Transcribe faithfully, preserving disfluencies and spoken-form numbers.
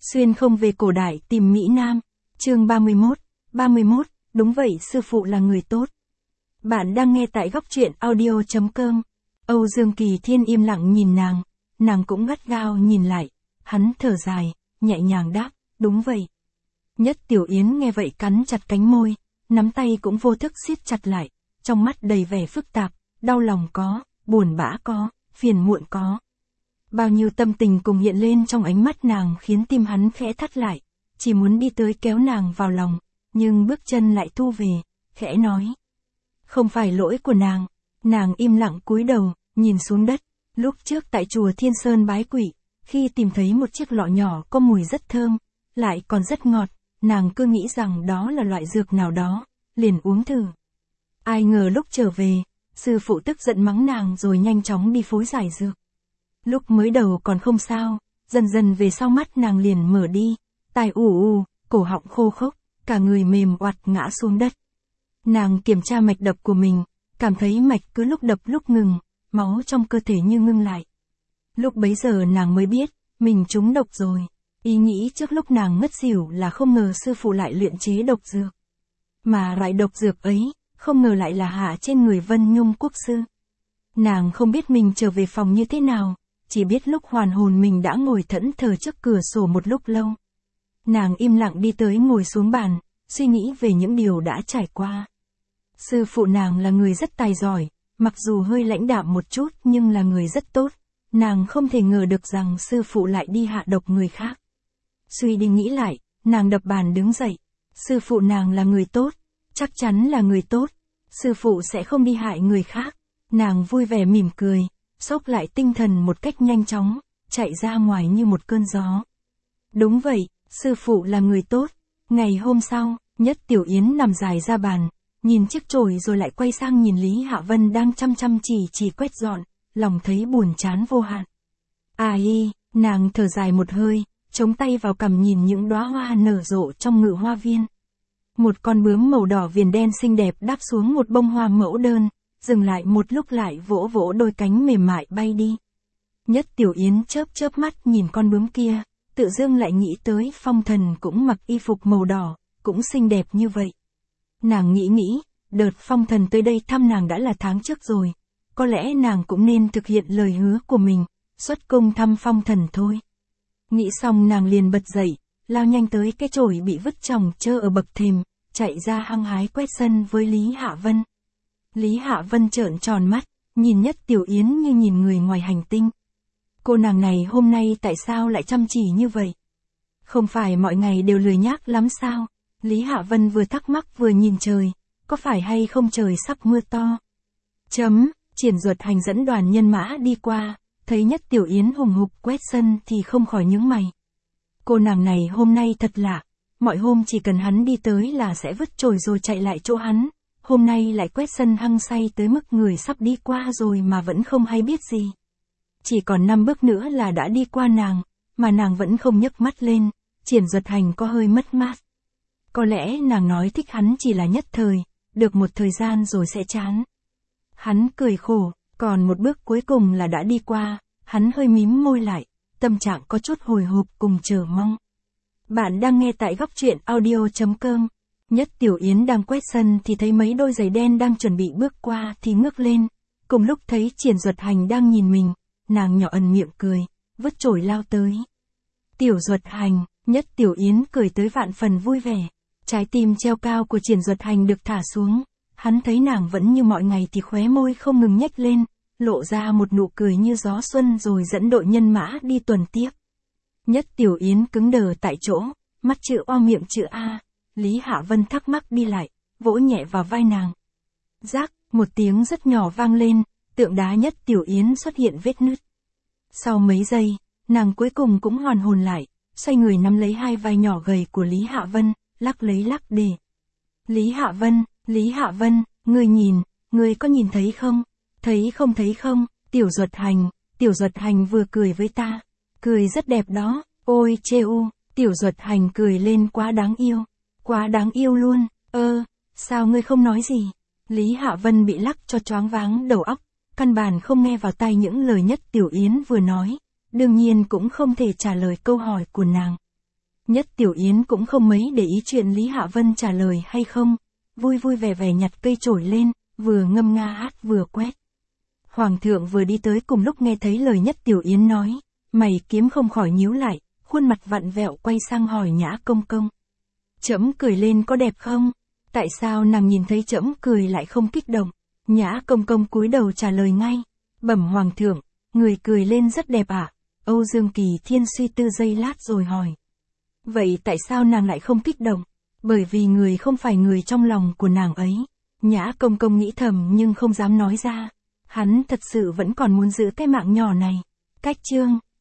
Xuyên không về cổ đại tìm Mỹ Nam. Chương ba mươi mốt. ba mươi mốt, đúng vậy, sư phụ là người tốt. Bạn đang nghe tại góc truyện audio chấm com. Âu Dương Kỳ Thiên im lặng nhìn nàng, nàng cũng gắt gao nhìn lại. Hắn thở dài, nhẹ nhàng đáp, đúng vậy. Nhất Tiểu Yến nghe vậy cắn chặt cánh môi, nắm tay cũng vô thức siết chặt lại, trong mắt đầy vẻ phức tạp, đau lòng có, buồn bã có, phiền muộn có. Bao nhiêu tâm tình cùng hiện lên trong ánh mắt nàng khiến tim hắn khẽ thắt lại, chỉ muốn đi tới kéo nàng vào lòng, nhưng bước chân lại thu về, khẽ nói. Không phải lỗi của nàng. Nàng im lặng cúi đầu, nhìn xuống đất. Lúc trước tại chùa Thiên Sơn bái quỷ, khi tìm thấy một chiếc lọ nhỏ có mùi rất thơm, lại còn rất ngọt, nàng cứ nghĩ rằng đó là loại dược nào đó, liền uống thử. Ai ngờ lúc trở về, sư phụ tức giận mắng nàng rồi nhanh chóng đi phối giải dược. Lúc mới đầu còn không sao, dần dần về sau mắt nàng liền mở đi, tai ù ù, cổ họng khô khốc, cả người mềm oặt ngã xuống đất. Nàng kiểm tra mạch đập của mình, cảm thấy mạch cứ lúc đập lúc ngừng, máu trong cơ thể như ngưng lại. Lúc bấy giờ nàng mới biết, mình trúng độc rồi. Ý nghĩ trước lúc nàng ngất xỉu là không ngờ sư phụ lại luyện chế độc dược. Mà loại độc dược ấy, không ngờ lại là hạ trên người Vân Nhung quốc sư. Nàng không biết mình trở về phòng như thế nào, chỉ biết lúc hoàn hồn mình đã ngồi thẫn thờ trước cửa sổ một lúc lâu. Nàng im lặng đi tới ngồi xuống bàn, suy nghĩ về những điều đã trải qua. Sư phụ nàng là người rất tài giỏi, mặc dù hơi lãnh đạm một chút nhưng là người rất tốt. Nàng không thể ngờ được rằng sư phụ lại đi hạ độc người khác. Suy đi nghĩ lại, nàng đập bàn đứng dậy. Sư phụ nàng là người tốt, chắc chắn là người tốt. Sư phụ sẽ không đi hại người khác. Nàng vui vẻ mỉm cười, xốc lại tinh thần một cách nhanh chóng, chạy ra ngoài như một cơn gió. Đúng vậy, sư phụ là người tốt. Ngày hôm sau, Nhất Tiểu Yến nằm dài ra bàn, nhìn chiếc chổi rồi lại quay sang nhìn Lý Hạ Vân đang chăm chăm chỉ chỉ quét dọn, lòng thấy buồn chán vô hạn. Ai, nàng thở dài một hơi, chống tay vào cằm nhìn những đóa hoa nở rộ trong ngự hoa viên. Một con bướm màu đỏ viền đen xinh đẹp đáp xuống một bông hoa mẫu đơn, dừng lại một lúc lại vỗ vỗ đôi cánh mềm mại bay đi. Nhất Tiểu Yến chớp chớp mắt nhìn con bướm kia, tự dưng lại nghĩ tới Phong Thần cũng mặc y phục màu đỏ, cũng xinh đẹp như vậy. Nàng nghĩ nghĩ, đợt Phong Thần tới đây thăm nàng đã là tháng trước rồi, có lẽ nàng cũng nên thực hiện lời hứa của mình, xuất cung thăm Phong Thần thôi. Nghĩ xong nàng liền bật dậy, lao nhanh tới cái chổi bị vứt chồng chơ ở bậc thềm, chạy ra hăng hái quét sân với Lý Hạ Vân. Lý Hạ Vân trợn tròn mắt, nhìn Nhất Tiểu Yến như nhìn người ngoài hành tinh. Cô nàng này hôm nay tại sao lại chăm chỉ như vậy? Không phải mọi ngày đều lười nhác lắm sao? Lý Hạ Vân vừa thắc mắc vừa nhìn trời, có phải hay không trời sắp mưa to? Chấm, Triển Duật Hành dẫn đoàn nhân mã đi qua, thấy Nhất Tiểu Yến hùng hục quét sân thì không khỏi nhướng mày. Cô nàng này hôm nay thật lạ, mọi hôm chỉ cần hắn đi tới là sẽ vứt chổi rồi chạy lại chỗ hắn, hôm nay lại quét sân hăng say tới mức người sắp đi qua rồi mà vẫn không hay biết gì. Chỉ còn năm bước nữa là đã đi qua nàng, mà nàng vẫn không nhấc mắt lên, Triển Duật Hành có hơi mất mát. Có lẽ nàng nói thích hắn chỉ là nhất thời, được một thời gian rồi sẽ chán. Hắn cười khổ, còn một bước cuối cùng là đã đi qua, hắn hơi mím môi lại, tâm trạng có chút hồi hộp cùng chờ mong. Bạn đang nghe tại góc truyện audio chấm com. Nhất Tiểu Yến đang quét sân thì thấy mấy đôi giày đen đang chuẩn bị bước qua thì ngước lên, cùng lúc thấy Triển Duật Hành đang nhìn mình, nàng nhỏ ẩn miệng cười, vứt chổi lao tới. Tiểu Duật Hành, Nhất Tiểu Yến cười tới vạn phần vui vẻ. Trái tim treo cao của Triển Duật Hành được thả xuống, hắn thấy nàng vẫn như mọi ngày thì khóe môi không ngừng nhếch lên, lộ ra một nụ cười như gió xuân rồi dẫn đội nhân mã đi tuần tiếp. Nhất Tiểu Yến cứng đờ tại chỗ, mắt chữ O miệng chữ A, Lý Hạ Vân thắc mắc đi lại, vỗ nhẹ vào vai nàng. Rác, một tiếng rất nhỏ vang lên, tượng đá Nhất Tiểu Yến xuất hiện vết nứt. Sau mấy giây, nàng cuối cùng cũng hoàn hồn lại, xoay người nắm lấy hai vai nhỏ gầy của Lý Hạ Vân, lắc lấy lắc để. Lý Hạ Vân, Lý Hạ Vân, ngươi nhìn, ngươi có nhìn thấy không? Thấy không thấy không? Tiểu Duật Hành, Tiểu Duật Hành vừa cười với ta. Cười rất đẹp đó, ôi chê u, Tiểu Duật Hành cười lên quá đáng yêu. Quá đáng yêu luôn, ơ, sao ngươi không nói gì? Lý Hạ Vân bị lắc cho choáng váng đầu óc, căn bản không nghe vào tai những lời Nhất Tiểu Yến vừa nói, đương nhiên cũng không thể trả lời câu hỏi của nàng. Nhất Tiểu Yến cũng không mấy để ý chuyện Lý Hạ Vân trả lời hay không, vui vui vẻ vẻ nhặt cây chổi lên, vừa ngâm nga hát vừa quét. Hoàng thượng vừa đi tới cùng lúc nghe thấy lời Nhất Tiểu Yến nói, mày kiếm không khỏi nhíu lại, khuôn mặt vặn vẹo quay sang hỏi Nhã Công Công. Trẫm cười lên có đẹp không? Tại sao nàng nhìn thấy trẫm cười lại không kích động? Nhã Công Công cúi đầu trả lời ngay, bẩm Hoàng thượng, người cười lên rất đẹp ạ. À? Âu Dương Kỳ Thiên suy tư giây lát rồi hỏi. Vậy tại sao nàng lại không kích động? Bởi vì người không phải người trong lòng của nàng ấy. Nhã Công Công nghĩ thầm nhưng không dám nói ra. Hắn thật sự vẫn còn muốn giữ cái mạng nhỏ này. Cách chương